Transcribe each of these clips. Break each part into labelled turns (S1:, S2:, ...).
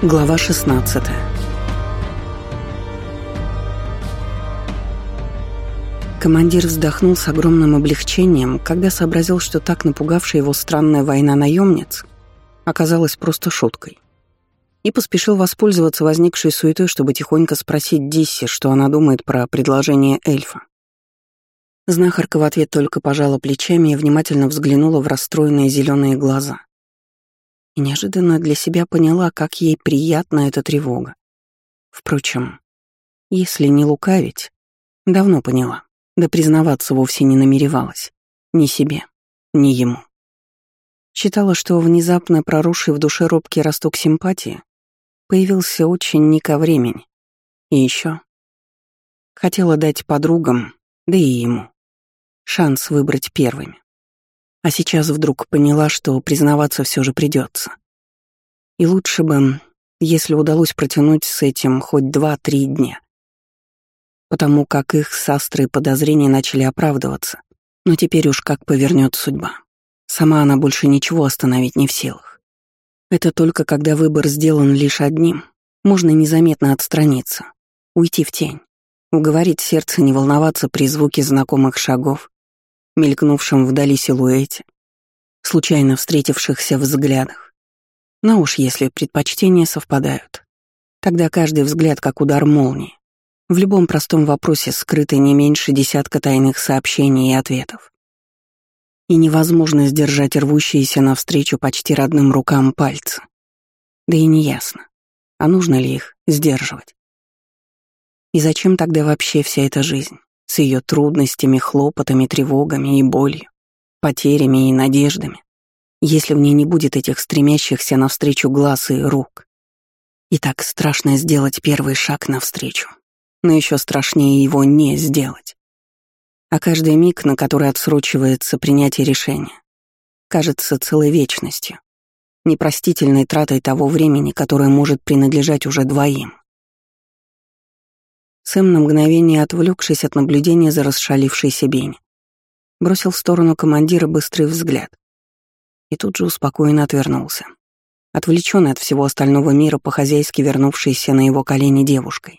S1: Глава 16. Командир вздохнул с огромным облегчением, когда сообразил, что так напугавшая его странная война наемниц оказалась просто шуткой, и поспешил воспользоваться возникшей суетой, чтобы тихонько спросить Дисси, что она думает про предложение эльфа. Знахарка в ответ только пожала плечами и внимательно взглянула в расстроенные зеленые глаза. И неожиданно для себя поняла, как ей приятна эта тревога. Впрочем, если не лукавить, давно поняла, да признаваться вовсе не намеревалась. Ни себе, ни ему. Считала, что внезапно проросший в душе робкий росток симпатии появился очень не ко времени. И еще хотела дать подругам, да и ему, шанс выбрать первыми. А сейчас вдруг поняла, что признаваться все же придется. И лучше бы, если удалось протянуть с этим хоть 2-3 дня. Потому как их с Астрой подозрения начали оправдываться. Но теперь уж как повернет судьба. Сама она больше ничего остановить не в силах. Это только когда выбор сделан лишь одним, можно незаметно отстраниться, уйти в тень, уговорить сердце не волноваться при звуке знакомых шагов, мелькнувшем вдали силуэте, случайно встретившихся взглядах. Но уж если предпочтения совпадают, тогда каждый взгляд как удар молнии. В любом простом вопросе скрыто не меньше десятка тайных сообщений и ответов. И невозможно сдержать рвущиеся навстречу почти родным рукам пальцы. Да и неясно, а нужно ли их сдерживать. И зачем тогда вообще вся эта жизнь? С ее трудностями, хлопотами, тревогами и болью, потерями и надеждами, если в ней не будет этих стремящихся навстречу глаз и рук. И так страшно сделать первый шаг навстречу, но еще страшнее его не сделать. А каждый миг, на который отсрочивается принятие решения, кажется целой вечностью, непростительной тратой того времени, которое может принадлежать уже двоим. Сэм, на мгновение отвлекшись от наблюдения за расшалившейся Бенни, бросил в сторону командира быстрый взгляд и тут же успокоенно отвернулся, отвлечённый от всего остального мира, по-хозяйски вернувшейся на его колени девушкой.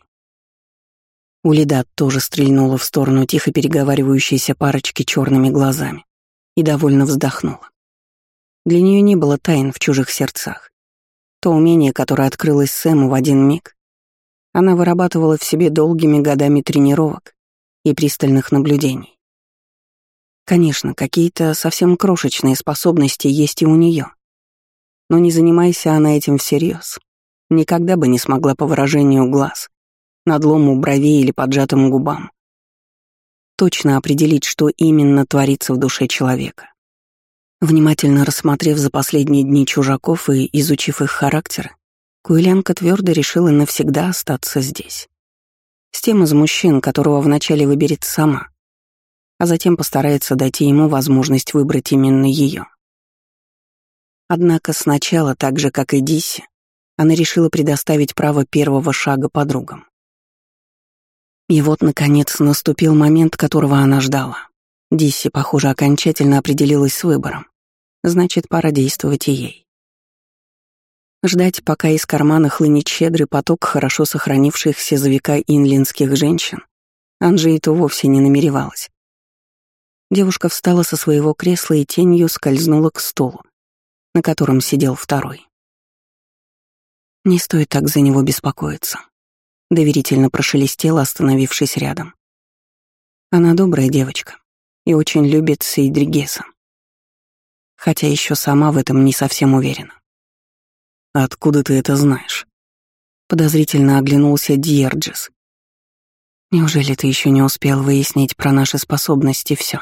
S1: Улидат тоже стрельнула в сторону тихо переговаривающейся парочки черными глазами и довольно вздохнула. Для нее не было тайн в чужих сердцах. То умение, которое открылось Сэму в один миг, она вырабатывала в себе долгими годами тренировок и пристальных наблюдений. Конечно, какие-то совсем крошечные способности есть и у нее, но не занимайся она этим всерьез, никогда бы не смогла по выражению глаз, надлому бровей или поджатым губам точно определить, что именно творится в душе человека. Внимательно рассмотрев за последние дни чужаков и изучив их характеры, Куэлянка твердо решила навсегда остаться здесь. С тем из мужчин, которого вначале выберет сама, а затем постарается дать ему возможность выбрать именно ее. Однако сначала, так же как и Дисси, она решила предоставить право первого шага подругам. И вот, наконец, наступил момент, которого она ждала. Дисси, похоже, окончательно определилась с выбором. Значит, пора действовать и ей. Ждать, пока из кармана хлынет щедрый поток хорошо сохранившихся за века инлинских женщин, Анжейту вовсе не намеревалась. Девушка встала со своего кресла и тенью скользнула к стулу, на котором сидел второй. «Не стоит так за него беспокоиться», — доверительно прошелестела, остановившись рядом. «Она добрая девочка и очень любит Сейдригеса, хотя еще сама в этом не совсем уверена».
S2: «Откуда ты это знаешь?»
S1: Подозрительно оглянулся Дьерджис. «Неужели ты еще не успел выяснить про наши способности все?»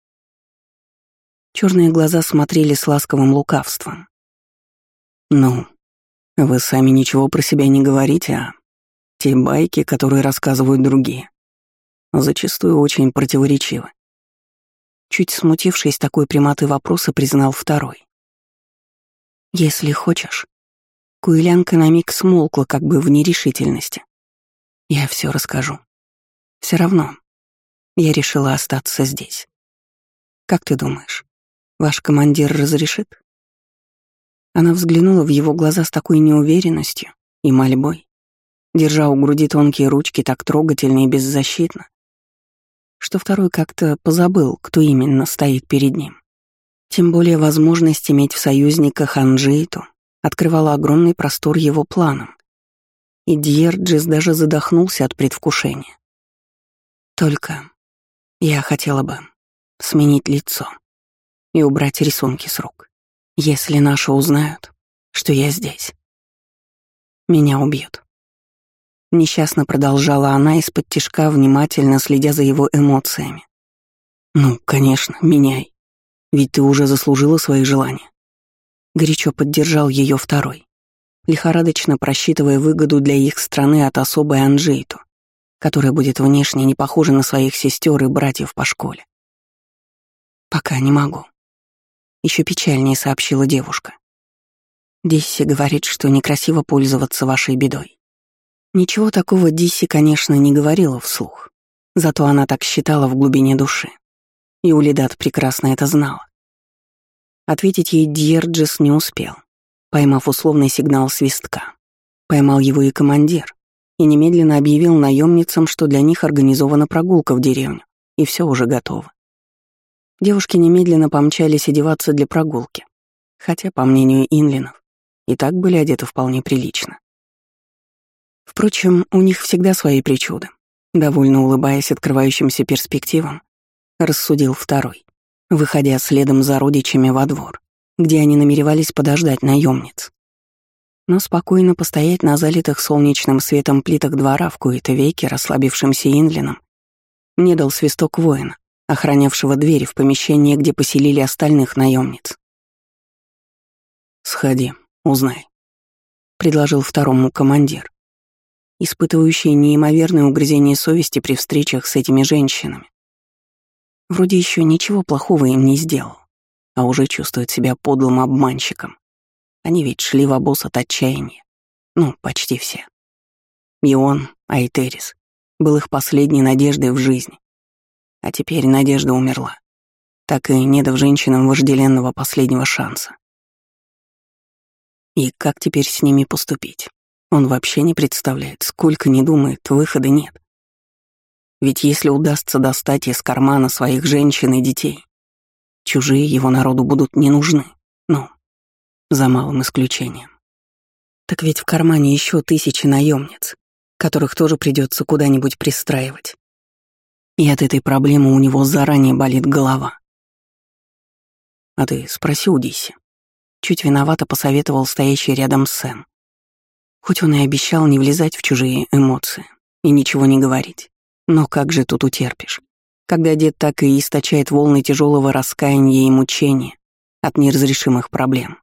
S1: Черные глаза смотрели с ласковым лукавством.
S2: «Ну, вы сами ничего про себя не говорите, а те байки, которые рассказывают другие, зачастую очень противоречивы».
S1: Чуть смутившись такой прямоты вопроса, признал второй. «Если хочешь». Куэлянка на миг смолкла, как бы в нерешительности. «Я все расскажу. Все равно я решила остаться здесь. Как ты думаешь, ваш командир разрешит?» Она взглянула в его глаза с такой неуверенностью, и мольбой, держа у груди тонкие ручки так трогательно и беззащитно, что второй как-то позабыл, кто именно стоит перед ним. Тем более возможность иметь в союзниках Анджейту открывала огромный простор его планам, и Дьерджис даже задохнулся от предвкушения. Только я хотела бы сменить лицо и убрать рисунки с рук. Если наши узнают, что я здесь, меня убьют. Несчастно продолжала она из-под тишка, внимательно следя за его эмоциями. «Ну, конечно, меняй. Ведь ты уже заслужила свои желания». Горячо поддержал ее второй, лихорадочно просчитывая выгоду для их страны от особой Анджейту, которая будет внешне не похожа на своих сестер и братьев по школе. «Пока не могу», — еще печальнее сообщила девушка. «Дисси говорит, что некрасиво пользоваться вашей бедой». Ничего такого Дисси, конечно, не говорила вслух, зато она так считала в глубине души. И Улидат прекрасно это знала. Ответить ей Дьерджис не успел, поймав условный сигнал свистка. Поймал его и командир, и немедленно объявил наемницам, что для них организована прогулка в деревню, и все уже готово. Девушки немедленно помчались одеваться для прогулки, хотя, по мнению инлинов, и так были одеты вполне прилично. Впрочем, у них всегда свои причуды. Довольно улыбаясь открывающимся перспективам, рассудил второй, выходя следом за родичами во двор, где они намеревались подождать наемниц. Но спокойно постоять на залитых солнечным светом плитах двора в кои-то веки расслабившимся инлинам не дал свисток воина, охранявшего двери в помещение, где поселили остальных наемниц. «Сходи, узнай», — предложил второму командир, испытывающий неимоверное угрызение совести при встречах с этими женщинами. Вроде еще ничего плохого им не сделал, а уже чувствует себя подлым обманщиком. Они ведь шли в обоз от отчаяния. Ну, почти все. И он, Айтерис, был их последней надеждой в жизни. А теперь надежда умерла, так и не дав женщинам вожделенного последнего шанса. И как теперь с ними поступить? Он вообще не представляет, сколько не думает, выхода нет. Ведь если удастся достать из кармана своих женщин и детей, чужие его народу будут не нужны, ну, за малым исключением. Так ведь в кармане еще 1000 наемниц, которых тоже придется куда-нибудь пристраивать. И от этой проблемы у него заранее болит голова. А ты спроси у Дисси. Чуть виновато посоветовал стоящий рядом Сэм. Хоть он и обещал не влезать в чужие эмоции и ничего не говорить, но как же тут утерпишь, когда дед так и источает волны тяжелого раскаяния и мучения от неразрешимых проблем.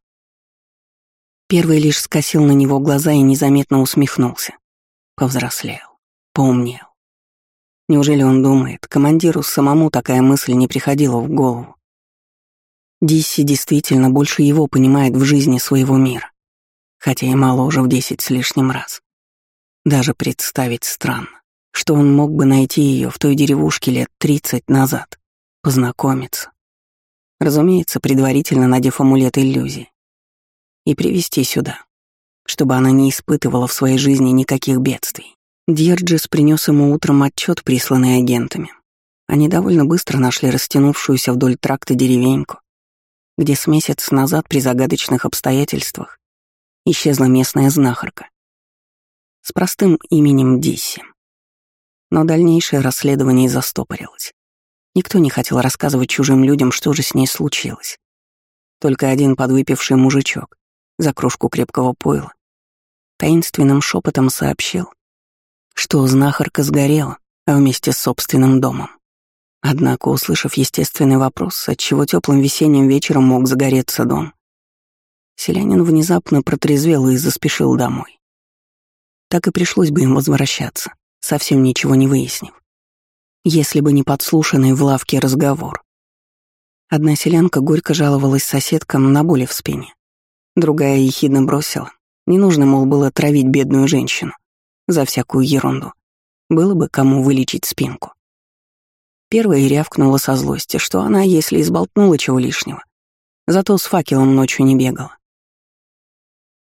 S1: Первый лишь скосил на него глаза и незаметно усмехнулся. Повзрослел, поумнел. Неужели он думает, командиру самому такая мысль не приходила в голову? Дисси действительно больше его понимает в жизни своего мира, хотя и моложе в 10 с лишним раз. Даже представить странно, что он мог бы найти ее в той деревушке лет 30 назад, познакомиться. Разумеется, предварительно надев амулет иллюзии. И привести сюда, чтобы она не испытывала в своей жизни никаких бедствий. Дьерджис принес ему утром отчет, присланный агентами. Они довольно быстро нашли растянувшуюся вдоль тракта деревеньку, где с месяц назад при загадочных обстоятельствах исчезла местная знахарка с простым именем Дисси. Но дальнейшее расследование застопорилось. Никто не хотел рассказывать чужим людям, что же с ней случилось. Только один подвыпивший мужичок за кружку крепкого пойла таинственным шепотом сообщил, что знахарка сгорела вместе с собственным домом. Однако, услышав естественный вопрос, отчего теплым весенним вечером мог загореться дом, селянин внезапно протрезвел и заспешил домой. Так и пришлось бы им возвращаться, совсем ничего не выяснив, если бы не подслушанный в лавке разговор. Одна селянка горько жаловалась соседкам на боли в спине. Другая ехидно бросила. Не нужно, мол, было травить бедную женщину за всякую ерунду. Было бы кому вылечить спинку. Первая рявкнула со злости, что она, если изболтнула чего лишнего, зато с факелом ночью не бегала.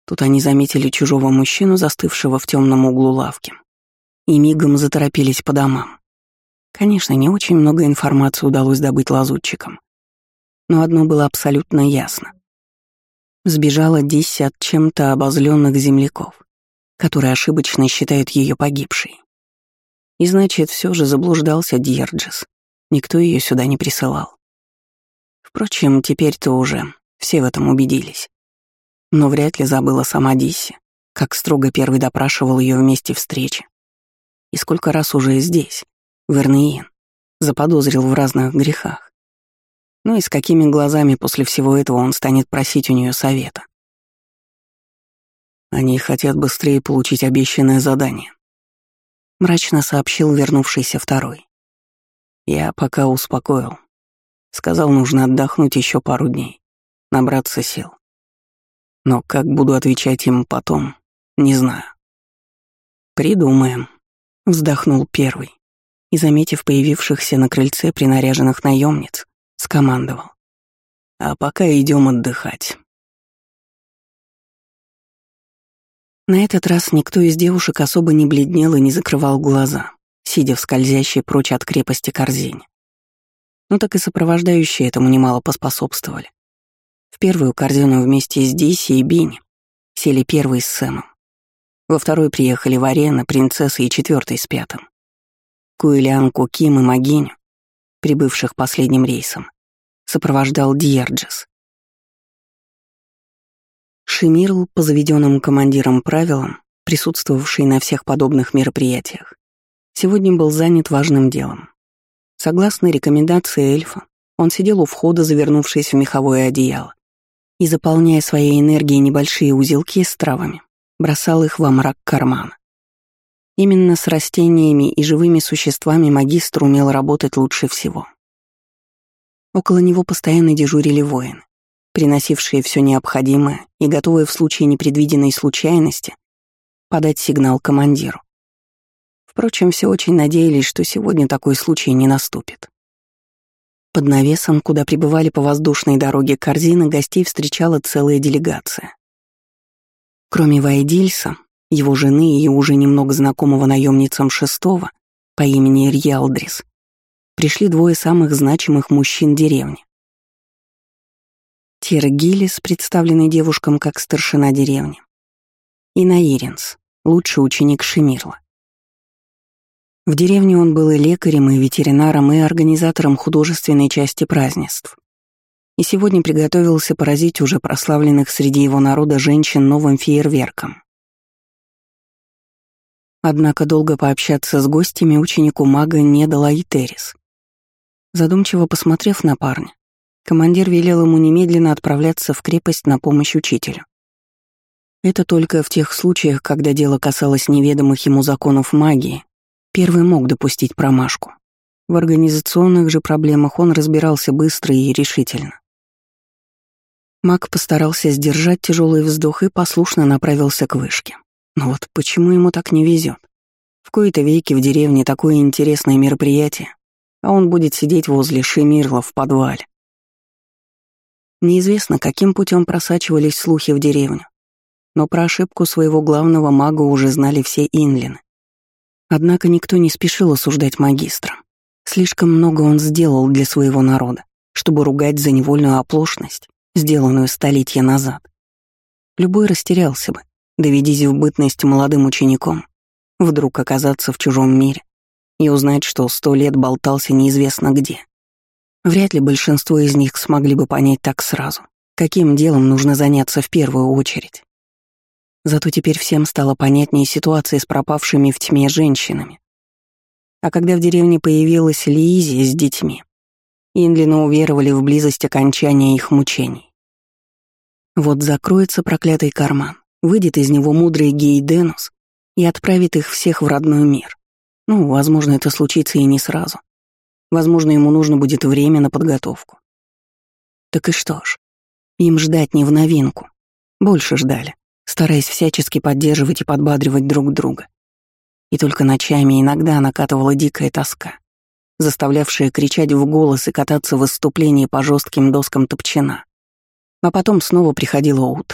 S1: Тут они заметили чужого мужчину, застывшего в темном углу лавки, и мигом заторопились по домам. Конечно, не очень много информации удалось добыть лазутчикам, но одно было абсолютно ясно. Сбежала 10 чем-то обозленных земляков, которые ошибочно считают ее погибшей. И значит, все же заблуждался Дьерджес. Никто ее сюда не присылал. Впрочем, теперь-то уже все в этом убедились. Но вряд ли забыла сама Дисси, как строго первый допрашивал ее в месте встречи. И сколько раз уже здесь, в Эрнеин, заподозрил в разных грехах. Ну и с какими глазами после всего этого он станет просить у нее совета? Они хотят быстрее получить обещанное задание, мрачно сообщил вернувшийся второй. Я пока успокоил. Сказал, нужно отдохнуть еще пару дней, набраться сил. Но как буду отвечать им потом, не знаю. Придумаем, вздохнул первый и, заметив появившихся на крыльце принаряженных наемниц, скомандовал. А пока идем отдыхать. На этот раз никто из девушек особо не бледнел и не закрывал глаза, сидя в скользящей прочь от крепости корзине. Но так и сопровождающие этому немало поспособствовали. В первую корзину вместе с Дисси и Бинни сели первый с Сэмом. Во второй приехали Варена, принцесса и четвертый с пятым. Куэлянку, Ким и Магиню, прибывших последним рейсом, сопровождал Дьерджес. Шемирл, по заведенным командиром правилам, присутствовавший на всех подобных мероприятиях, сегодня был занят важным делом. Согласно рекомендации эльфа, он сидел у входа, завернувшись в меховое одеяло, и, заполняя своей энергией небольшие узелки с травами, бросал их во мрак кармана. Именно с растениями и живыми существами магистр умел работать лучше всего. Около него постоянно дежурили воины, приносившие все необходимое и готовые в случае непредвиденной случайности подать сигнал командиру. Впрочем, все очень надеялись, что сегодня такой случай не наступит. Под навесом, куда прибывали по воздушной дороге корзины, гостей встречала целая делегация. Кроме Вайдильса, его жены и уже немного знакомого наемницам шестого по имени Рьялдрис, пришли двое самых значимых мужчин деревни. Тиргилис, представленный девушкам как старшина деревни, и Наиринс, лучший ученик Шемирла. В деревне он был и лекарем, и ветеринаром, и организатором художественной части празднеств. И сегодня приготовился поразить уже прославленных среди его народа женщин новым фейерверком. Однако долго пообщаться с гостями ученику мага не дала и Террис. Задумчиво посмотрев на парня, командир велел ему немедленно отправляться в крепость на помощь учителю. Это только в тех случаях, когда дело касалось неведомых ему законов магии, первый мог допустить промашку. В организационных же проблемах он разбирался быстро и решительно. Маг постарался сдержать тяжелый вздох и послушно направился к вышке. Но вот почему ему так не везет? В кои-то веки в деревне такое интересное мероприятие, а он будет сидеть возле Шемирла в подвале. Неизвестно, каким путем просачивались слухи в деревню, но про ошибку своего главного мага уже знали все инлины. Однако никто не спешил осуждать магистра. Слишком много он сделал для своего народа, чтобы ругать за невольную оплошность, сделанную столетия назад. Любой растерялся бы, доведись в бытность молодым учеником, вдруг оказаться в чужом мире и узнать, что 100 лет болтался неизвестно где. Вряд ли большинство из них смогли бы понять так сразу, каким делом нужно заняться в первую очередь. Зато теперь всем стало понятнее ситуация с пропавшими в тьме женщинами. А когда в деревне появилась Лиизи с детьми, инлины уверовали в близость окончания их мучений. Вот закроется проклятый карман, выйдет из него мудрый Гейденус и отправит их всех в родной мир. Ну, возможно, это случится и не сразу. Возможно, ему нужно будет время на подготовку. Так и что ж, им ждать не в новинку. Больше ждали, стараясь всячески поддерживать и подбадривать друг друга. И только ночами иногда накатывала дикая тоска, заставлявшая кричать в голос и кататься в выступлении по жестким доскам топчина. А потом снова приходило утро,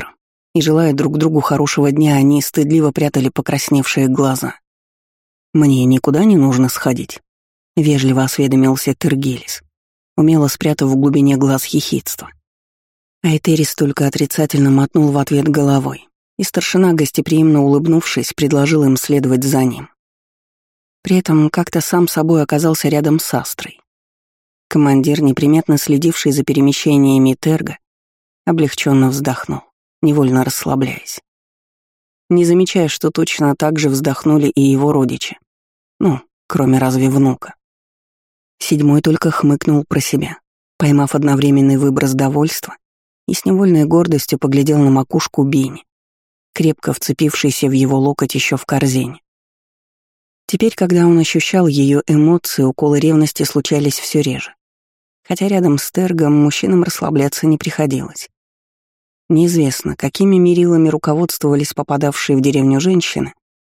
S1: и, желая друг другу хорошего дня, они стыдливо прятали покрасневшие глаза. «Мне никуда не нужно сходить», — вежливо осведомился Тергилис, умело спрятав в глубине глаз ехидство. Айтерис только отрицательно мотнул в ответ головой, и старшина, гостеприимно улыбнувшись, предложил им следовать за ним. При этом как-то сам собой оказался рядом с Астрой. Командир, неприметно следивший за перемещениями Терга, облегченно вздохнул, невольно расслабляясь, не замечая, что точно так же вздохнули и его родичи. Ну, кроме разве внука. Седьмой только хмыкнул про себя, поймав одновременный выброс довольства, и с невольной гордостью поглядел на макушку Бини, крепко вцепившейся в его локоть еще в корзине. Теперь, когда он ощущал ее эмоции, уколы ревности случались все реже. Хотя рядом с Тергом мужчинам расслабляться не приходилось. Неизвестно, какими мерилами руководствовались попадавшие в деревню женщины,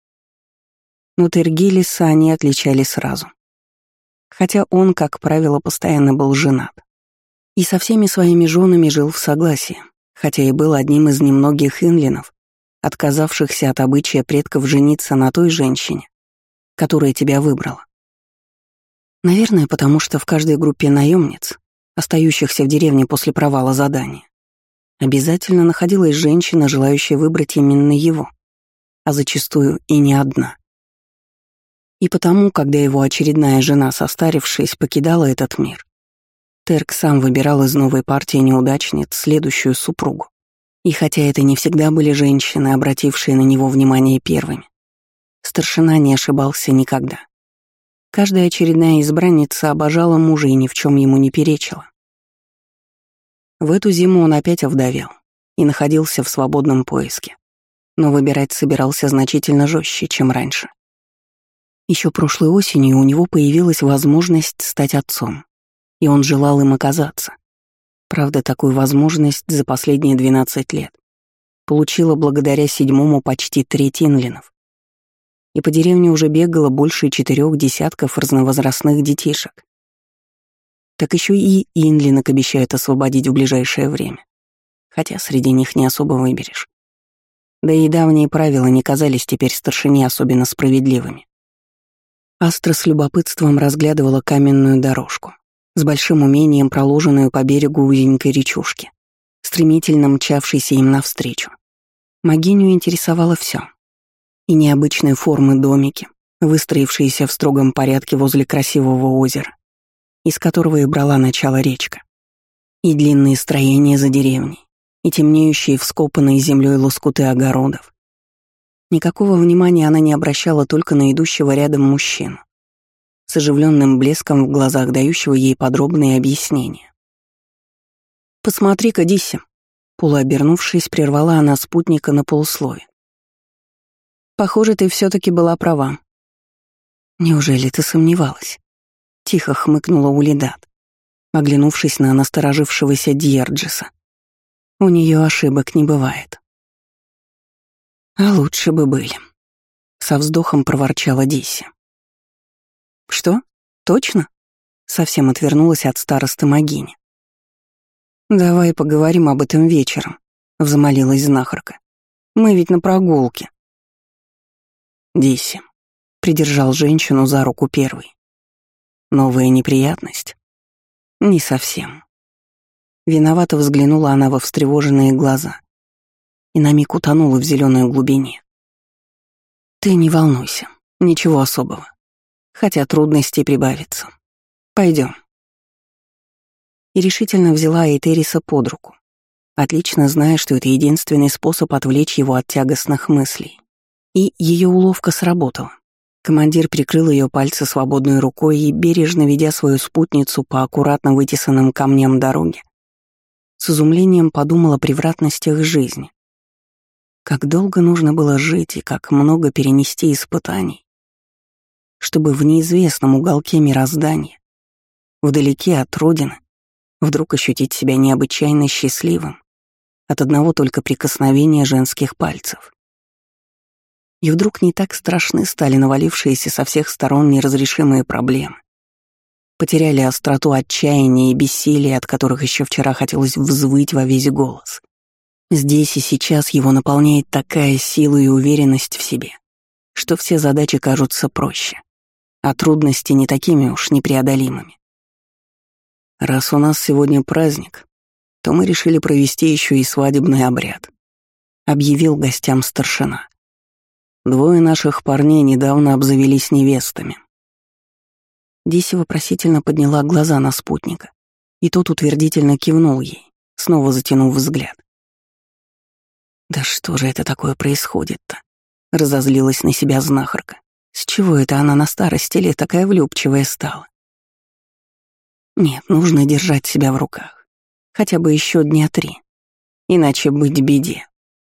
S1: но Тергилиса они отличали сразу. Хотя он, как правило, постоянно был женат. И со всеми своими женами жил в согласии, хотя и был одним из немногих инлинов, отказавшихся от обычая предков жениться на той женщине, которая тебя выбрала. Наверное, потому что в каждой группе наемниц, остающихся в деревне после провала задания, обязательно находилась женщина, желающая выбрать именно его, а зачастую и не одна. И потому, когда его очередная жена, состарившись, покидала этот мир, Терк сам выбирал из новой партии неудачниц следующую супругу. И хотя это не всегда были женщины, обратившие на него внимание первыми, старшина не ошибался никогда. Каждая очередная избранница обожала мужа и ни в чем ему не перечила. В эту зиму он опять овдовел и находился в свободном поиске, но выбирать собирался значительно жестче, чем раньше. Еще прошлой осенью у него появилась возможность стать отцом, и он желал им оказаться. Правда, такую возможность за последние 12 лет получила благодаря седьмому почти треть инлинов. И по деревне уже бегало больше 4 десятков разновозрастных детишек. Так еще и инлинок обещают освободить в ближайшее время, хотя среди них не особо выберешь. Да и давние правила не казались теперь старшине особенно справедливыми. Астра с любопытством разглядывала каменную дорожку, с большим умением проложенную по берегу узенькой речушки, стремительно мчавшейся им навстречу. Магиню интересовало все: и необычные формы домики, выстроившиеся в строгом порядке возле красивого озера, из которого и брала начало речка, и длинные строения за деревней, и темнеющие вскопанные землей лоскуты огородов. Никакого внимания она не обращала только на идущего рядом мужчину, с оживленным блеском в глазах, дающего ей подробные объяснения. «Посмотри-ка, Дисси!» Полуобернувшись, прервала она спутника на полуслове. «Похоже, ты все-таки была права». «Неужели ты сомневалась?» — тихо хмыкнула Улидат, оглянувшись на насторожившегося Дьерджиса. «У нее ошибок не бывает». «А лучше бы были», — со вздохом проворчала Дисси. «Что? Точно?» — совсем отвернулась от старосты Магини. «Давай поговорим об этом вечером», — взмолилась знахарка. «Мы ведь на прогулке». «Дисси», — придержал женщину за руку первый. «Новая неприятность?» «Не совсем». Виновато взглянула она во встревоженные глаза и на миг утонула в зеленой глубине. «Ты не волнуйся, ничего особого. Хотя трудностей прибавится. Пойдем». И решительно взяла Эйтериса под руку, отлично зная, что это единственный способ отвлечь его от тягостных мыслей. И ее уловка сработала. Командир прикрыл ее пальцы свободной рукой и, бережно ведя свою спутницу по аккуратно вытесанным камням дороги, с изумлением подумала о превратностях жизни. Как долго нужно было жить и как много перенести испытаний, чтобы в неизвестном уголке мироздания, вдалеке от родины, вдруг ощутить себя необычайно счастливым от одного только прикосновения женских пальцев. И вдруг не так страшны стали навалившиеся со всех сторон неразрешимые проблемы. Потеряли остроту отчаяния и бессилия, от которых еще вчера хотелось взвыть во весь голос. Здесь и сейчас его наполняет такая сила и уверенность в себе, что все задачи кажутся проще, а трудности не такими уж непреодолимыми. Раз у нас сегодня праздник, то мы решили провести еще и свадебный обряд, объявил гостям старшина. Двое наших парней недавно обзавелись невестами. Диси вопросительно подняла глаза на спутника, и тот утвердительно кивнул ей, снова затянув взгляд. «Да что же это такое происходит-то?» — разозлилась на себя знахарка. «С чего это она на старости лет такая влюбчивая стала?» «Нет, нужно держать себя в руках. Хотя бы еще дня 3. Иначе быть беде».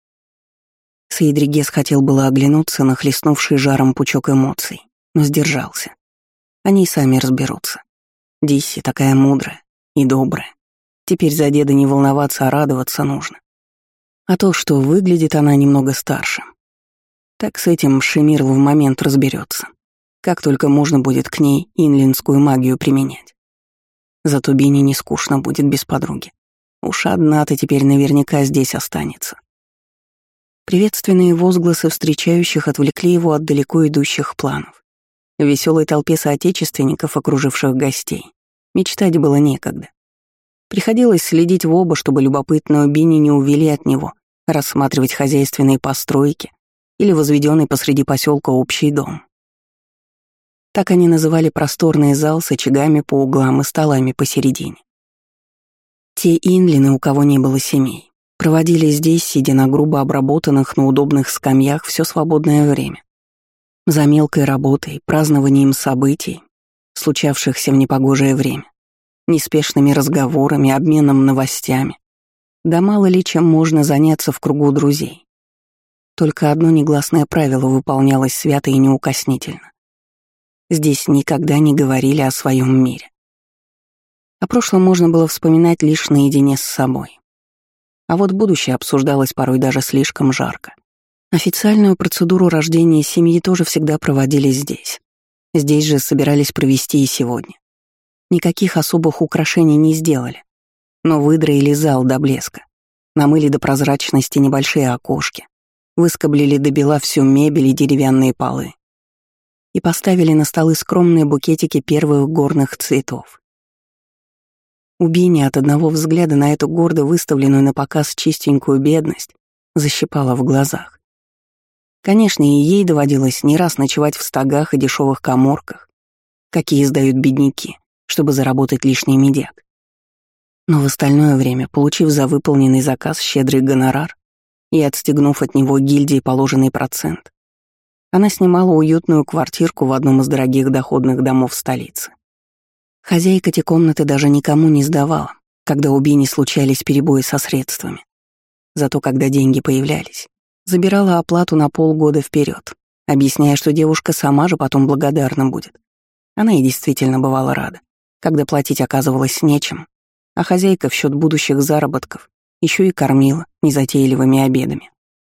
S1: Сейдригес хотел было оглянуться на хлестнувший жаром пучок эмоций, но сдержался. Они сами разберутся. Дисси такая мудрая и добрая. Теперь за деда не волноваться, а радоваться нужно. А то, что выглядит она немного старше. Так с этим Шемир в момент разберется, как только можно будет к ней инлинскую магию применять. Зато Бине не скучно будет без подруги. Уж одна-то теперь наверняка здесь останется. Приветственные возгласы встречающих отвлекли его от далеко идущих планов. В веселой толпе соотечественников, окруживших гостей, мечтать было некогда. Приходилось следить в оба, чтобы любопытную Бини не увели от него, рассматривать хозяйственные постройки или возведенный посреди поселка общий дом. Так они называли просторный зал с очагами по углам и столами посередине. Те инлины, у кого не было семей, проводили здесь, сидя на грубо обработанных, но удобных скамьях, все свободное время. За мелкой работой, празднованием событий, случавшихся в непогожее время, неспешными разговорами, обменом новостями. Да мало ли чем можно заняться в кругу друзей. Только одно негласное правило выполнялось свято и неукоснительно. Здесь никогда не говорили о своем мире. О прошлом можно было вспоминать лишь наедине с собой. А вот будущее обсуждалось порой даже слишком жарко. Официальную процедуру рождения семьи тоже всегда проводили здесь. Здесь же собирались провести и сегодня. Никаких особых украшений не сделали, но выдроили зал до блеска, намыли до прозрачности небольшие окошки, выскоблили до бела всю мебель и деревянные полы и поставили на столы скромные букетики первых горных цветов. У Бини от одного взгляда на эту гордо выставленную на показ чистенькую бедность защипала в глазах. Конечно, и ей доводилось не раз ночевать в стогах и дешевых каморках, какие сдают бедняки, чтобы заработать лишний медяк. Но в остальное время, получив за выполненный заказ щедрый гонорар и отстегнув от него гильдии положенный процент, она снимала уютную квартирку в одном из дорогих доходных домов столицы. Хозяйка те комнаты даже никому не сдавала, когда у Бини случались перебои со средствами. Зато когда деньги появлялись, забирала оплату на полгода вперед, объясняя, что девушка сама же потом благодарна будет. Она и действительно бывала рада, когда платить оказывалось нечем, а хозяйка в счет будущих заработков еще и кормила незатейливыми обедами.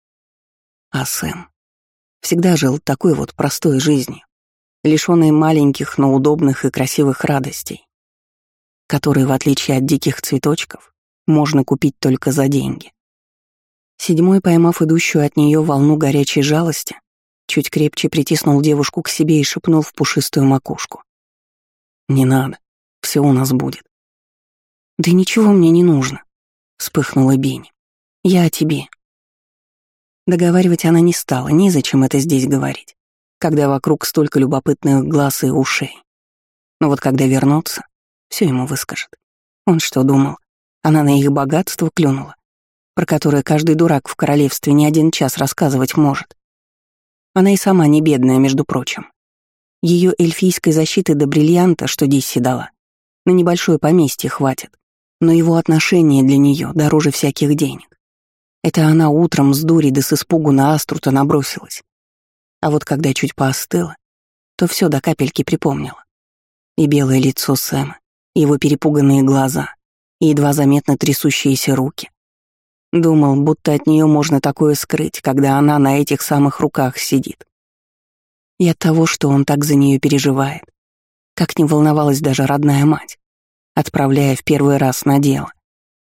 S1: А Сэм всегда жил такой вот простой жизнью, лишённой маленьких, но удобных и красивых радостей, которые, в отличие от диких цветочков, можно купить только за деньги. Седьмой, поймав идущую от нее волну горячей жалости, чуть крепче притиснул девушку к себе и шепнул в пушистую макушку. «Не надо, все у нас будет». «Да ничего мне не нужно», — вспыхнула Бини. «Я о тебе». Договаривать она не стала, незачем это здесь говорить, когда вокруг столько любопытных глаз и ушей. Но вот когда вернутся, все ему выскажет. Он что думал, она на их богатство клюнула, про которое каждый дурак в королевстве не один час рассказывать может. Она и сама не бедная, между прочим. Ее эльфийской защиты до бриллианта, что Дисси дала, на небольшое поместье хватит, но его отношение для нее дороже всяких денег. Это она утром с дури да с испугу на Аструта набросилась. А вот когда чуть поостыла, то все до капельки припомнила. И белое лицо Сэма, и его перепуганные глаза, и едва заметно трясущиеся руки. Думал, будто от нее можно такое скрыть, когда она на этих самых руках сидит. И от того, что он так за нее переживает, как не волновалась даже родная мать, отправляя в первый раз на дело.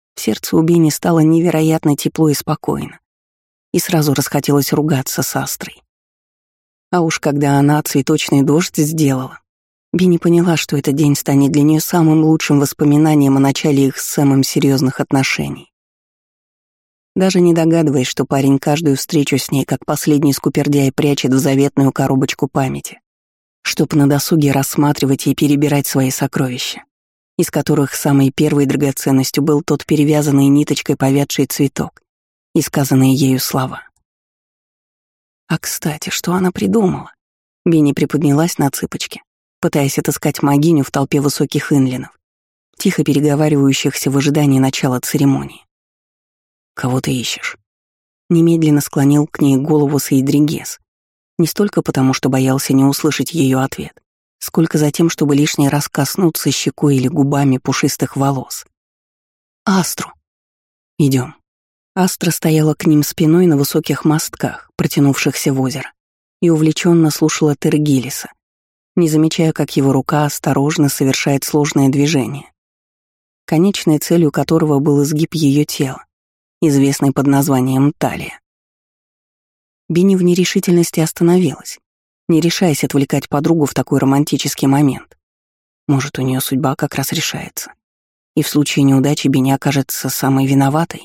S1: В сердце у Бини стало невероятно тепло и спокойно. И сразу расхотелось ругаться с Астрой. А уж когда она цветочный дождь сделала, Бини поняла, что этот день станет для нее самым лучшим воспоминанием о начале их с Сэмом серьезных отношений. Даже не догадываясь, что парень каждую встречу с ней, как последний скупердяй, прячет в заветную коробочку памяти, чтоб на досуге рассматривать и перебирать свои сокровища, из которых самой первой драгоценностью был тот перевязанный ниточкой повядший цветок и сказанные ею слова. А кстати, что она придумала? Бини приподнялась на цыпочки, пытаясь отыскать могиню в толпе высоких инлинов, тихо переговаривающихся в ожидании начала церемонии. «Кого ты ищешь?» Немедленно склонил к ней голову Сейдригес, не столько потому, что боялся не услышать ее ответ, сколько за тем, чтобы лишний раз коснуться щекой или губами пушистых волос. «Астру!» «Идем». Астра стояла к ним спиной на высоких мостках, протянувшихся в озеро, и увлеченно слушала Тергилиса, не замечая, как его рука осторожно совершает сложное движение, конечной целью которого был изгиб ее тела, известный под названием талия. Бини в нерешительности остановилась, не решаясь отвлекать подругу в такой романтический момент. Может, у нее судьба как раз решается, и в случае неудачи Бини окажется самой виноватой.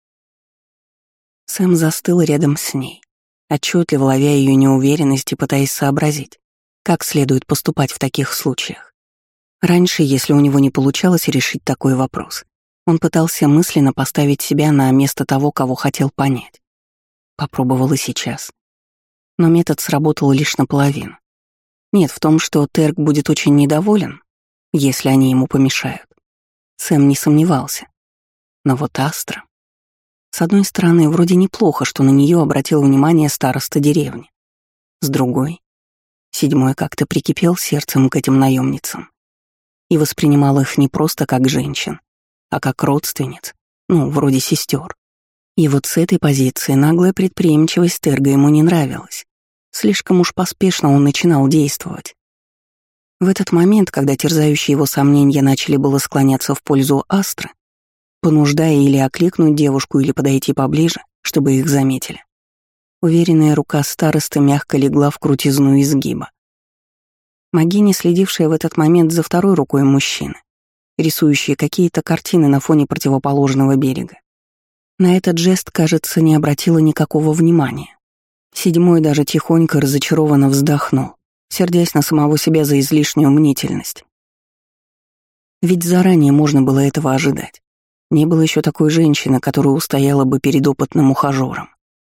S1: Сэм застыл рядом с ней, отчетливо ловя ее неуверенность и пытаясь сообразить, как следует поступать в таких случаях. Раньше, если у него не получалось решить такой вопрос, он пытался мысленно поставить себя на место того, кого хотел понять. Попробовал и сейчас. Но метод сработал лишь наполовину. Нет, в том, что Терк будет очень недоволен, если они ему помешают. Сэм не сомневался. Но вот Астра... С одной стороны, вроде неплохо, что на нее обратил внимание староста деревни. С другой, Седьмой как-то прикипел сердцем к этим наемницам и воспринимал их не просто как женщин, а как родственниц, вроде сестер. И вот с этой позиции наглая предприимчивость Терга ему не нравилась. Слишком уж поспешно он начинал действовать. В этот момент, когда терзающие его сомнения начали было склоняться в пользу Астры, понуждая или окликнуть девушку, или подойти поближе, чтобы их заметили, уверенная рука старосты мягко легла в крутизну изгиба. Магиня, следившая в этот момент за второй рукой мужчины, рисующая какие-то картины на фоне противоположного берега, на этот жест, кажется, не обратила никакого внимания. Седьмой даже тихонько разочарованно вздохнул, сердясь на самого себя за излишнюю мнительность. Ведь заранее можно было этого ожидать. Не было еще такой женщины, которая устояла бы перед опытным ухажером.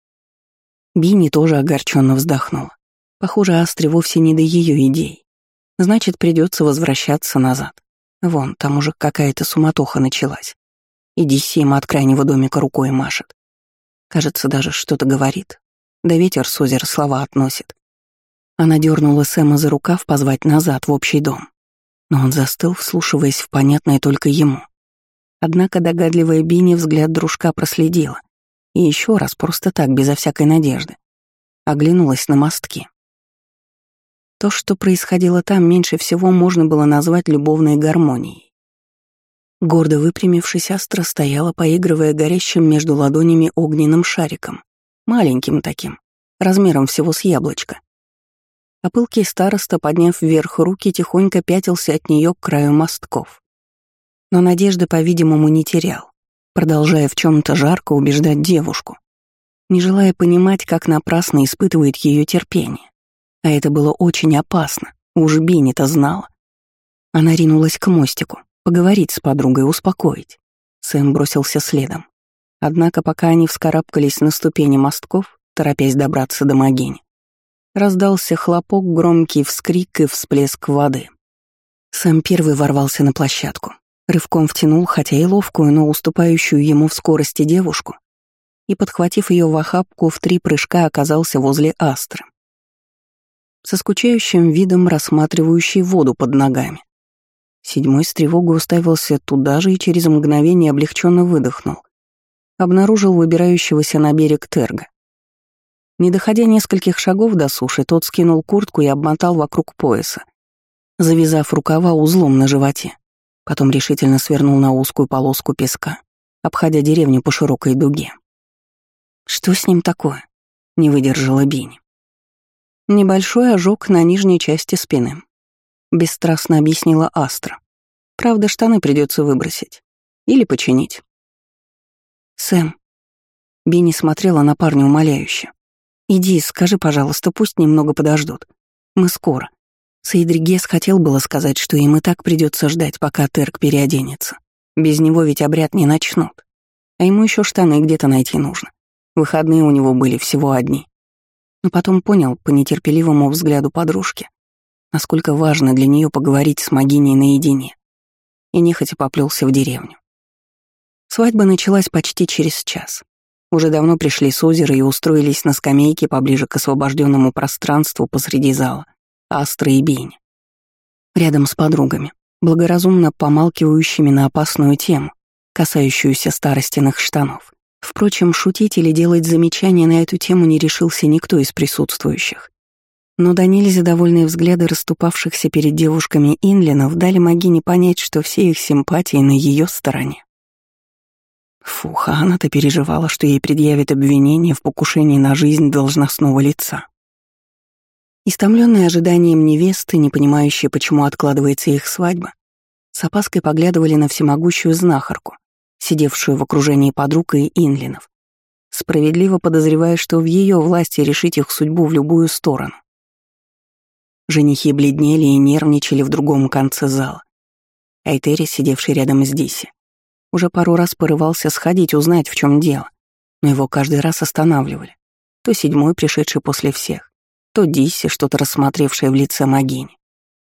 S1: Бини тоже огорченно вздохнула. Похоже, Астре вовсе не до ее идей. Значит, придется возвращаться назад. Вон, там уже какая-то суматоха началась. И Диссима от крайнего домика рукой машет. Кажется, даже что-то говорит. Да ветер с озера слова относит. Она дернула Сэма за рукав позвать назад в общий дом. Но он застыл, вслушиваясь в понятное только ему. Однако догадливая Бини взгляд дружка проследила. И еще раз, просто так, безо всякой надежды, оглянулась на мостки. То, что происходило там, меньше всего можно было назвать любовной гармонией. Гордо выпрямившись, Астра стояла, поигрывая горящим между ладонями огненным шариком, маленьким таким, размером всего с яблочко. А пылкий староста, подняв вверх руки, тихонько пятился от нее к краю мостков. Но надежды, по-видимому, не терял, продолжая в чем-то жарко убеждать девушку, не желая понимать, как напрасно испытывает ее терпение. А это было очень опасно, уж Бини-то знала. Она ринулась к мостику, поговорить с подругой, успокоить. Сэм бросился следом. Однако пока они вскарабкались на ступени мостков, торопясь добраться до могини, раздался хлопок, громкий вскрик и всплеск воды. Сэм первый ворвался на площадку. Рывком втянул, хотя и ловкую, но уступающую ему в скорости девушку, и, подхватив ее в охапку, в 3 прыжка оказался возле Астры, со скучающим видом рассматривающей воду под ногами. Седьмой с тревогой уставился туда же и через мгновение облегченно выдохнул. Обнаружил выбирающегося на берег Терга. Не доходя нескольких шагов до суши, тот скинул куртку и обмотал вокруг пояса, завязав рукава узлом на животе. Потом решительно свернул на узкую полоску песка обходя деревню по широкой дуге. «Что с ним такое?» — не выдержала Бини. «Небольшой ожог на нижней части спины», — бесстрастно объяснила Астра. «Правда, штаны придется выбросить. Или починить». «Сэм», — Бини смотрела на парня умоляюще. «Иди, скажи, пожалуйста, пусть немного подождут. Мы скоро». Сейдригес хотел было сказать, что им и так придется ждать, пока Терк переоденется. Без него ведь обряд не начнут. А ему еще штаны где-то найти нужно. Выходные у него были всего одни. Но потом понял по нетерпеливому взгляду подружки, насколько важно для нее поговорить с Магиней наедине, и нехотя поплелся в деревню. Свадьба началась почти через час. Уже давно пришли с озера и устроились на скамейке поближе к освобожденному пространству посреди зала Астра и Бини. Рядом с подругами, благоразумно помалкивающими на опасную тему, касающуюся старостиных штанов. Впрочем, шутить или делать замечания на эту тему не решился никто из присутствующих. Но до нельзя довольные взгляды расступавшихся перед девушками инлинов дали Магине понять, что все их симпатии на ее стороне. Фух, а она-то переживала, что ей предъявят обвинение в покушении на жизнь должностного лица. Истомленные ожиданием невесты, не понимающие, почему откладывается их свадьба, с опаской поглядывали на всемогущую знахарку, сидевшую в окружении подруг и инлинов, справедливо подозревая, что в ее власти решить их судьбу в любую сторону. Женихи бледнели и нервничали в другом конце зала. Айтери, сидевший рядом с Диси, уже пару раз порывался сходить, узнать, в чем дело, но его каждый раз останавливали. То седьмой, пришедший после всех, то Дисси, что-то рассмотревшая в лице Магини.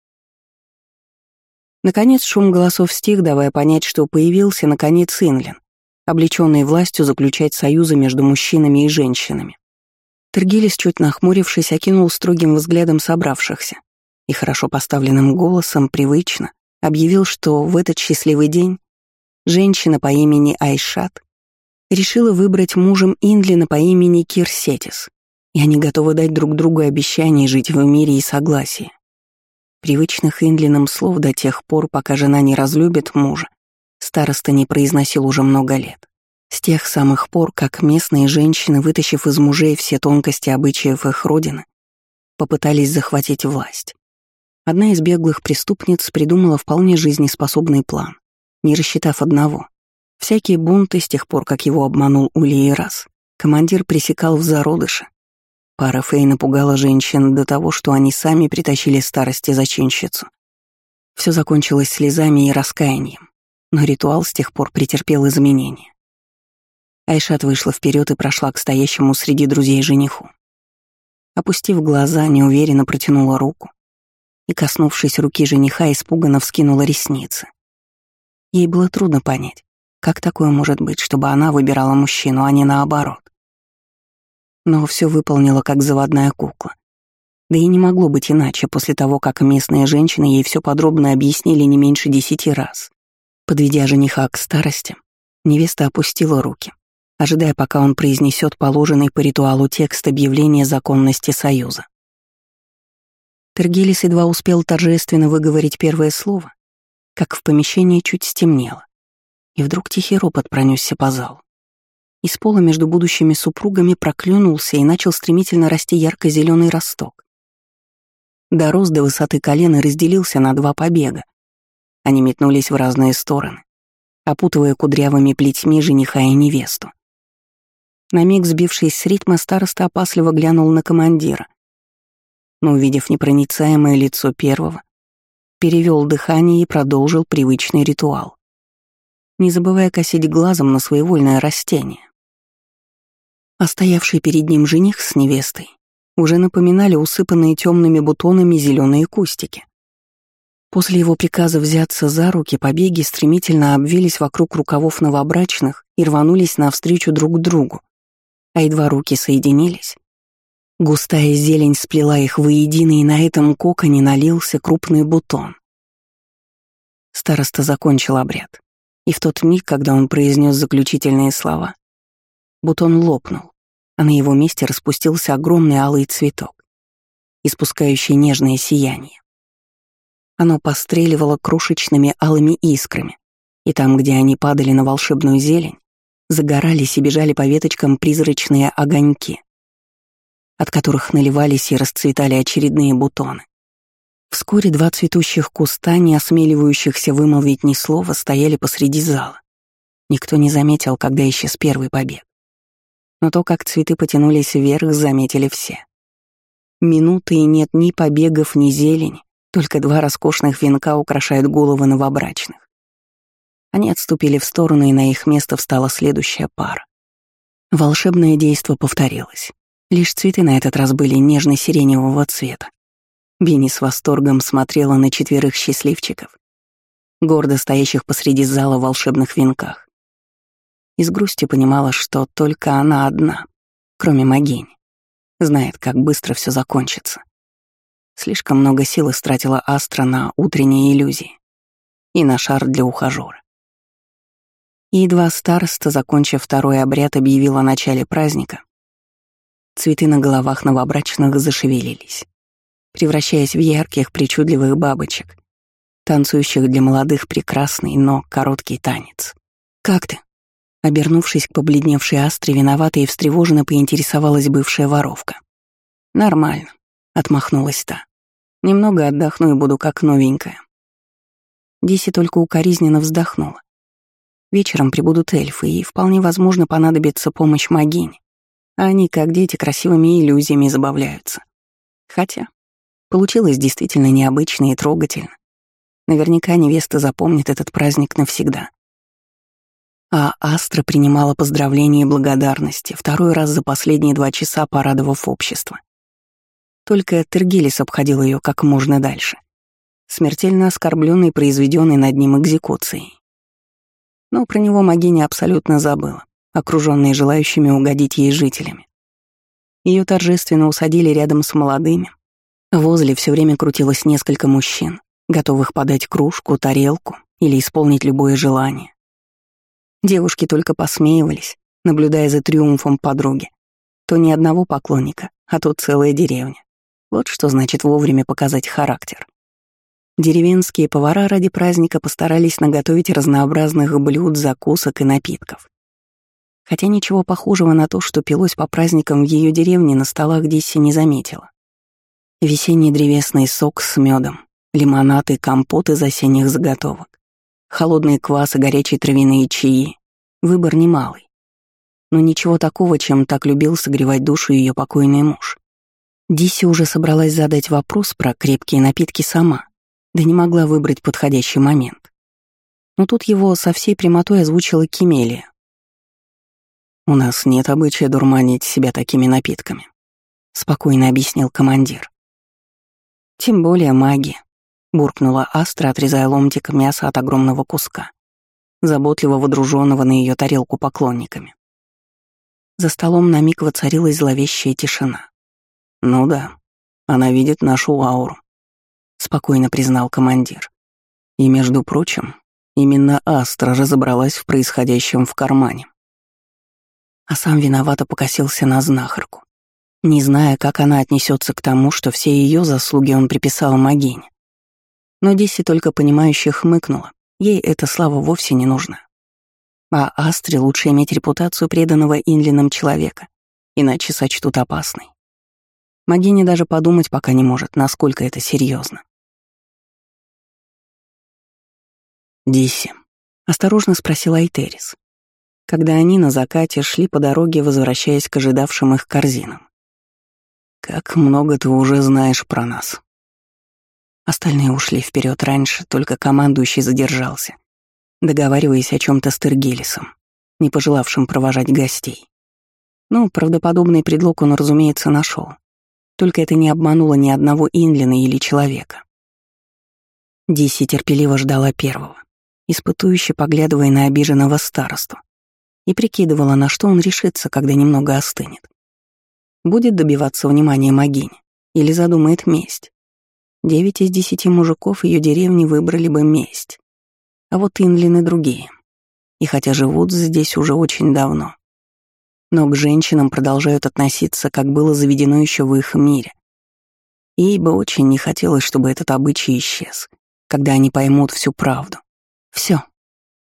S1: Наконец шум голосов стих, давая понять, что появился, наконец, Инлин, облечённый властью заключать союзы между мужчинами и женщинами. Тергилис, чуть нахмурившись, окинул строгим взглядом собравшихся и хорошо поставленным голосом привычно объявил, что в этот счастливый день женщина по имени Айшат решила выбрать мужем Инлина по имени Кирсетис, и они готовы дать друг другу обещание жить в мире и согласии. Привычных Инлинам слов до тех пор, пока жена не разлюбит мужа, староста не произносил уже много лет. С тех самых пор, как местные женщины, вытащив из мужей все тонкости обычаев их родины, попытались захватить власть. Одна из беглых преступниц придумала вполне жизнеспособный план, не рассчитав одного. Всякие бунты с тех пор, как его обманул Улиерас, командир пресекал в зародыше. Пара Фей напугала женщин до того, что они сами притащили старости зачинщицу. Все закончилось слезами и раскаянием, но ритуал с тех пор претерпел изменения. Айшат вышла вперед и прошла к стоящему среди друзей жениху. Опустив глаза, неуверенно протянула руку и, коснувшись руки жениха, испуганно вскинула ресницы. Ей было трудно понять, как такое может быть, чтобы она выбирала мужчину, а не наоборот. Но все выполнила как заводная кукла. Да и не могло быть иначе после того, как местные женщины ей все подробно объяснили не меньше 10 раз. Подведя жениха к старости, невеста опустила руки, ожидая, пока он произнесет положенный по ритуалу текст объявления законности союза. Тергилис едва успел торжественно выговорить первое слово, как в помещении чуть стемнело, и вдруг тихий ропот пронесся по залу. Из пола между будущими супругами проклюнулся и начал стремительно расти ярко-зеленый росток. Дорос до высоты колена и разделился на 2 побега. Они метнулись в разные стороны, опутывая кудрявыми плетьми жениха и невесту. На миг сбившись с ритма, староста опасливо глянул на командира, но, увидев непроницаемое лицо первого, перевел дыхание и продолжил привычный ритуал, не забывая косить глазом на своевольное растение. А стоявший перед ним жених с невестой уже напоминали усыпанные темными бутонами зеленые кустики. После его приказа взяться за руки побеги стремительно обвились вокруг рукавов новобрачных и рванулись навстречу друг другу, а едва руки соединились, густая зелень сплела их воедино, и на этом коконе налился крупный бутон. Староста закончил обряд, и в тот миг, когда он произнес заключительные слова, бутон лопнул, а на его месте распустился огромный алый цветок, испускающий нежное сияние. Оно постреливало крошечными алыми искрами, и там, где они падали на волшебную зелень, загорались и бежали по веточкам призрачные огоньки, от которых наливались и расцветали очередные бутоны. Вскоре 2 цветущих куста, не осмеливающихся вымолвить ни слова, стояли посреди зала. Никто не заметил, когда исчез первый побег. Но то, как цветы потянулись вверх, заметили все. Минуты, и нет ни побегов, ни зелени, только 2 роскошных венка украшают головы новобрачных. Они отступили в сторону, и на их место встала следующая пара. Волшебное действо повторилось. Лишь цветы на этот раз были нежно-сиреневого цвета. Бенни с восторгом смотрела на 4 счастливчиков, гордо стоящих посреди зала в волшебных венках. И с грустью понимала, что только она одна, кроме Магини, знает, как быстро все закончится. Слишком много сил истратила Астра на утренние иллюзии и на шар для ухажёра. И едва староста, закончив второй обряд, объявила о начале праздника, цветы на головах новобрачных зашевелились, превращаясь в ярких, причудливых бабочек, танцующих для молодых прекрасный, но короткий танец. «Как ты?» Обернувшись к побледневшей Астре, виновата и встревоженно поинтересовалась бывшая воровка. «Нормально», — отмахнулась та. «Немного отдохну и буду как новенькая». Диси только укоризненно вздохнула. Вечером прибудут эльфы, и вполне возможно понадобится помощь Магине. А они, как дети, красивыми иллюзиями забавляются. Хотя получилось действительно необычно и трогательно. Наверняка невеста запомнит этот праздник навсегда. А Астра принимала поздравления и благодарности, второй раз за последние 2 часа порадовав общество. Только Тергелис обходил ее как можно дальше, смертельно оскорбленный произведенной над ним экзекуцией. Но про него Магиня абсолютно забыла, окруженная желающими угодить ей жителями. Ее торжественно усадили рядом с молодыми. Возле все время крутилось несколько мужчин, готовых подать кружку, тарелку или исполнить любое желание. Девушки только посмеивались, наблюдая за триумфом подруги. То ни одного поклонника, а то целая деревня. Вот что значит вовремя показать характер. Деревенские повара ради праздника постарались наготовить разнообразных блюд, закусок и напитков. Хотя ничего похожего на то, что пилось по праздникам в ее деревне, на столах Дисси не заметила. Весенний древесный сок с медом, лимонад и компот из осенних заготовок, холодный квас и горячие травяные чаи. Выбор немалый. Но ничего такого, чем так любил согревать душу ее покойный муж. Дисси уже собралась задать вопрос про крепкие напитки сама, да не могла выбрать подходящий момент. Но тут его со всей прямотой озвучила Кемелия. «У нас нет обычая дурманить себя такими напитками», — спокойно объяснил командир. «Тем более маги», — буркнула Астра, отрезая ломтик мяса от огромного куска, заботливо водруженного на ее тарелку поклонниками. За столом на миг воцарилась зловещая тишина. «Ну да, она видит нашу ауру», — спокойно признал командир. «И, между прочим, именно Астра разобралась в происходящем в кармане». А сам виновато покосился на знахарку, не зная, как она отнесется к тому, что все ее заслуги он приписал Магине. Но Дисси только понимающе хмыкнула, ей эта слава вовсе не нужна. А Астре лучше иметь репутацию преданного Инлином человека, иначе сочтут опасной. Магиня даже подумать пока не может, насколько это серьезно. «Дисси», — осторожно спросила Айтерис, когда они на закате шли по дороге, возвращаясь к ожидавшим их корзинам. «Как много ты уже знаешь про нас?» Остальные ушли вперед раньше, только командующий задержался, договариваясь о чем-то с Тергелисом, не пожелавшим провожать гостей. Ну, правдоподобный предлог он, разумеется, нашел. Только это не обмануло ни одного Инлина или человека. Дисси терпеливо ждала первого, испытующе поглядывая на обиженного старосту, и прикидывала, на что он решится, когда немного остынет. Будет добиваться внимания Магини или задумает месть? 9 из 10 мужиков ее деревни выбрали бы месть. А вот Инлины другие. И хотя живут здесь уже очень давно, но к женщинам продолжают относиться, как было заведено еще в их мире. И ей бы очень не хотелось, чтобы этот обычай исчез, когда они поймут всю правду. Все.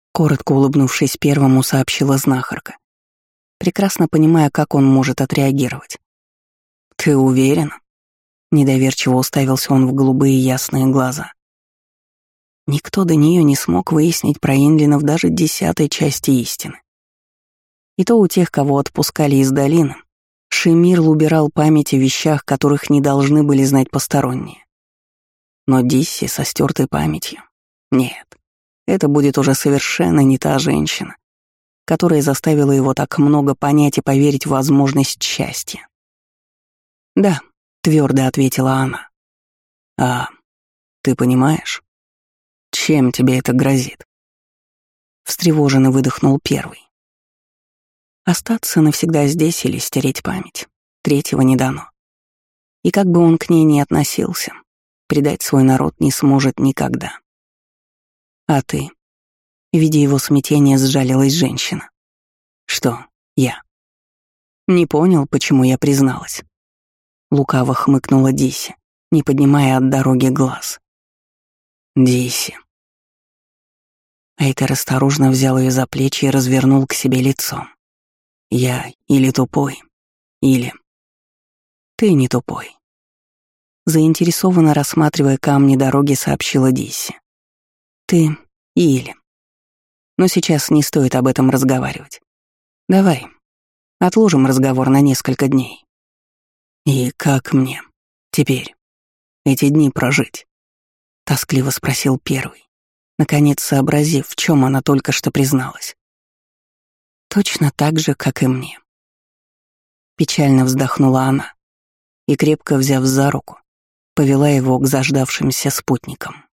S1: Коротко улыбнувшись первому, сообщила знахарка, прекрасно понимая, как он может отреагировать. «Ты уверена?» Недоверчиво уставился он в голубые ясные глаза. Никто до нее не смог выяснить про Инлинов даже 10-й части истины. И то у тех, кого отпускали из долины, Шемирл убирал память о вещах, которых не должны были знать посторонние. Но Дисси со стертой памятью? Нет, это будет уже совершенно не та женщина, которая заставила его так много понять и поверить в возможность счастья. «Да», — твердо ответила она. «А ты понимаешь, чем тебе это грозит?» Встревоженно выдохнул первый. Остаться навсегда здесь или стереть память. Третьего не дано. И как бы он к ней ни относился, предать свой народ не сможет никогда. А ты? Видя его смятение, сжалилась женщина. Что, я? Не понял, почему я призналась. Лукаво хмыкнула Дисси, не поднимая от дороги глаз. Дисси. Эйтер осторожно взял ее за плечи и развернул к себе лицом. Я или тупой, или... Ты не тупой. Заинтересованно рассматривая камни дороги, сообщила Дисси. Ты или... Но сейчас не стоит об этом разговаривать. Давай, отложим разговор на несколько дней. И как мне теперь эти дни прожить? Тоскливо спросил первый, наконец сообразив, в чем она только что призналась. Точно так же, как и мне. Печально вздохнула она и, крепко взяв за руку, повела его к заждавшимся спутникам.